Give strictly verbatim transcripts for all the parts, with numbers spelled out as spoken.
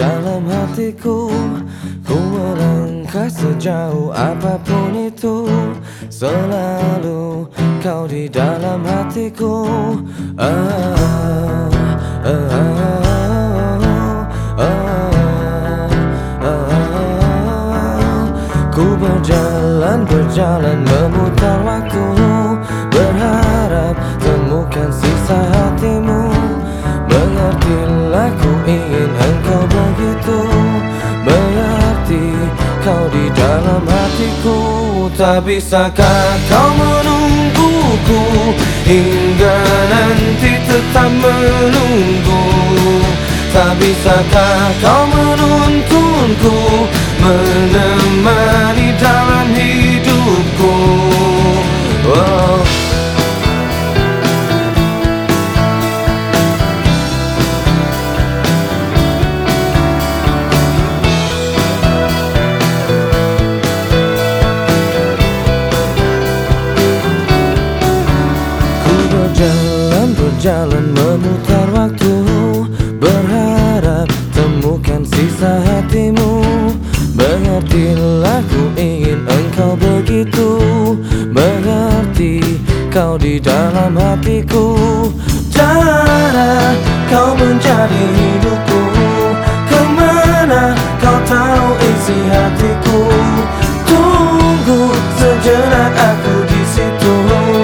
dalam hatiku. Ku melangkah sejauh apapun itu, selalu kau di dalam hatiku. Ah, ah, ah, ah, ah, ah. Ku berjalan, berjalan memutar waktu, berharap temukan sisa hatimu. Mengertilah, ku ingin engkau begitu mengerti, kau di dalam hatiku. Tak bisakah kau menungguku hingga nanti tetap menunggu? Tak bisakah kau menuntunku menemani dalam hidupku? Oh. Berjalan, berjalan memutar waktu, berharap temukan sisa hatimu. Mengertilah, ku ingin engkau begitu mengerti, kau di dalam hatiku. Cara kau menjadi hidupku, kemana kau tahu isi hatiku. Tunggu sejenak aku di situ,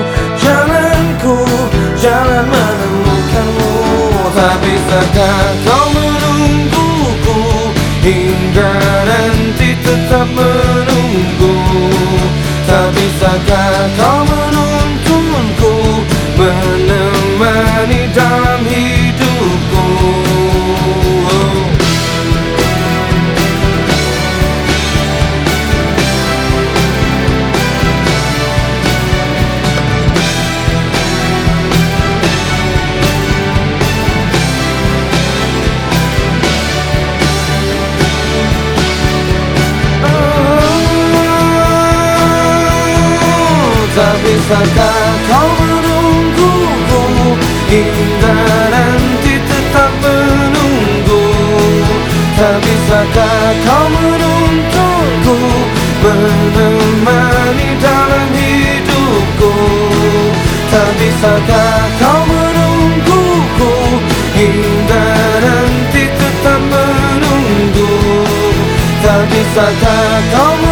jalan menemukanmu. Tak bisakah kau menungguku hingga nanti tetap menunggu? Tak bisakah kau menuntunku menemani dalam hidupku? Tak bisakah kau menungguku hingga nanti tetap menunggu? Tak bisakah kau menuntunku menemani dalam hidupku? Tak bisakah kau menungguku hingga nanti tetap menunggu? Tak bisakah kau